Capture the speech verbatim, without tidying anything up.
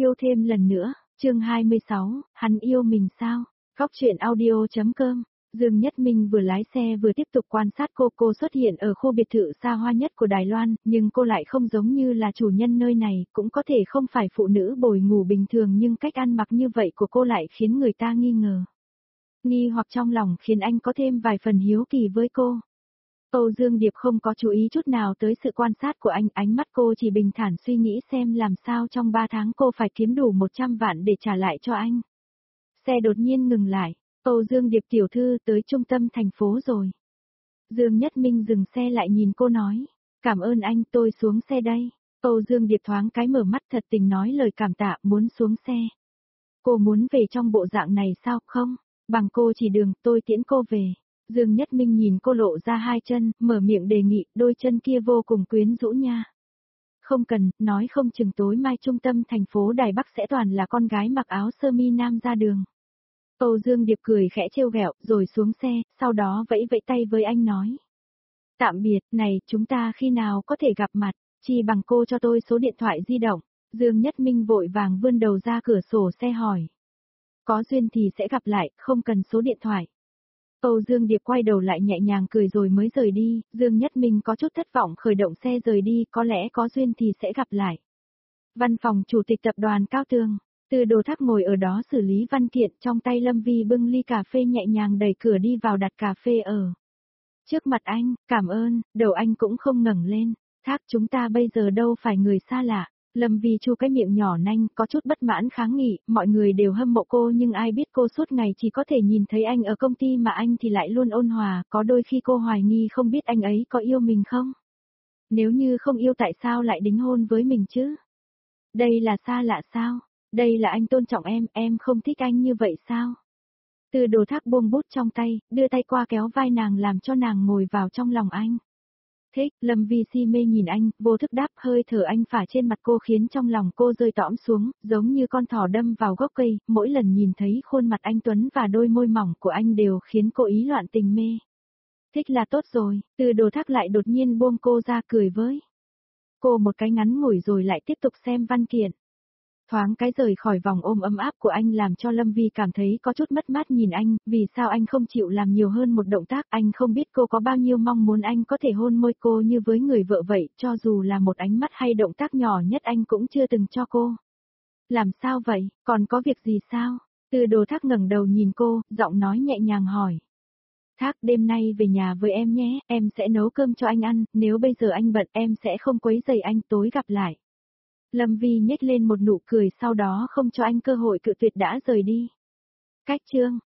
Yêu thêm lần nữa, chương hai mươi sáu, hắn yêu mình sao? Góc truyện audio.com. Dương Nhất Minh vừa lái xe vừa tiếp tục quan sát cô. Cô xuất hiện ở khu biệt thự xa hoa nhất của Đài Loan, nhưng cô lại không giống như là chủ nhân nơi này, cũng có thể không phải phụ nữ bồi ngủ bình thường, nhưng cách ăn mặc như vậy của cô lại khiến người ta nghi ngờ. Nghi hoặc trong lòng khiến anh có thêm vài phần hiếu kỳ với cô. Âu Dương Điệp không có chú ý chút nào tới sự quan sát của anh, ánh mắt cô chỉ bình thản suy nghĩ xem làm sao trong ba tháng cô phải kiếm đủ một trăm vạn để trả lại cho anh. Xe đột nhiên ngừng lại, Âu Dương Điệp tiểu thư tới trung tâm thành phố rồi. Dương Nhất Minh dừng xe lại nhìn cô nói, cảm ơn anh, tôi xuống xe đây. Âu Dương Điệp thoáng cái mở mắt thật tình nói lời cảm tạ, muốn xuống xe. Cô muốn về trong bộ dạng này sao? Không, bằng cô chỉ đường, tôi tiễn cô về. Dương Nhất Minh nhìn cô lộ ra hai chân, mở miệng đề nghị, đôi chân kia vô cùng quyến rũ nha. Không cần, nói không chừng tối mai trung tâm thành phố Đài Bắc sẽ toàn là con gái mặc áo sơ mi nam ra đường. Âu Dương Điệp cười khẽ trêu ghẹo, rồi xuống xe, sau đó vẫy vẫy tay với anh nói. Tạm biệt, này, chúng ta khi nào có thể gặp mặt, chỉ bằng cô cho tôi số điện thoại di động. Dương Nhất Minh vội vàng vươn đầu ra cửa sổ xe hỏi. Có duyên thì sẽ gặp lại, không cần số điện thoại. Âu Dương Điệp quay đầu lại nhẹ nhàng cười rồi mới rời đi, Dương Nhất Minh có chút thất vọng khởi động xe rời đi, có lẽ có duyên thì sẽ gặp lại. Văn phòng chủ tịch tập đoàn Cao Tường, Từ Đồ Thác ngồi ở đó xử lý văn kiện, trong tay Lâm Vi bưng ly cà phê nhẹ nhàng đẩy cửa đi vào đặt cà phê ở trước mặt anh, cảm ơn, đầu anh cũng không ngẩng lên, Thác chúng ta bây giờ đâu phải người xa lạ. Lâm Vi chu cái miệng nhỏ nanh, có chút bất mãn kháng nghị, mọi người đều hâm mộ cô nhưng ai biết cô suốt ngày chỉ có thể nhìn thấy anh ở công ty mà anh thì lại luôn ôn hòa, có đôi khi cô hoài nghi không biết anh ấy có yêu mình không? Nếu như không yêu tại sao lại đính hôn với mình chứ? Đây là xa lạ sao? Đây là anh tôn trọng em, em không thích anh như vậy sao? Từ Đồ Thác buông bút trong tay, đưa tay qua kéo vai nàng làm cho nàng ngồi vào trong lòng anh. Thích, Lâm Vi si mê nhìn anh, vô thức đáp, hơi thở anh phả trên mặt cô khiến trong lòng cô rơi tõm xuống, giống như con thỏ đâm vào gốc cây, mỗi lần nhìn thấy khuôn mặt anh tuấn và đôi môi mỏng của anh đều khiến cô ý loạn tình mê. Thích là tốt rồi, Từ Đồ Thác lại đột nhiên buông cô ra cười với cô một cái ngắn ngủi rồi lại tiếp tục xem văn kiện. Thoáng cái rời khỏi vòng ôm ấm áp của anh làm cho Lâm Vi cảm thấy có chút mất mát nhìn anh, vì sao anh không chịu làm nhiều hơn một động tác, anh không biết cô có bao nhiêu mong muốn anh có thể hôn môi cô như với người vợ vậy, cho dù là một ánh mắt hay động tác nhỏ nhất anh cũng chưa từng cho cô. Làm sao vậy, còn có việc gì sao? Từ Đồ Thác ngẩng đầu nhìn cô, giọng nói nhẹ nhàng hỏi. Thác, đêm nay về nhà với em nhé, em sẽ nấu cơm cho anh ăn, nếu bây giờ anh bận em sẽ không quấy rầy anh, tối gặp lại. Lâm Vi nhếch lên một nụ cười sau đó không cho anh cơ hội cự tuyệt đã rời đi. Cách chương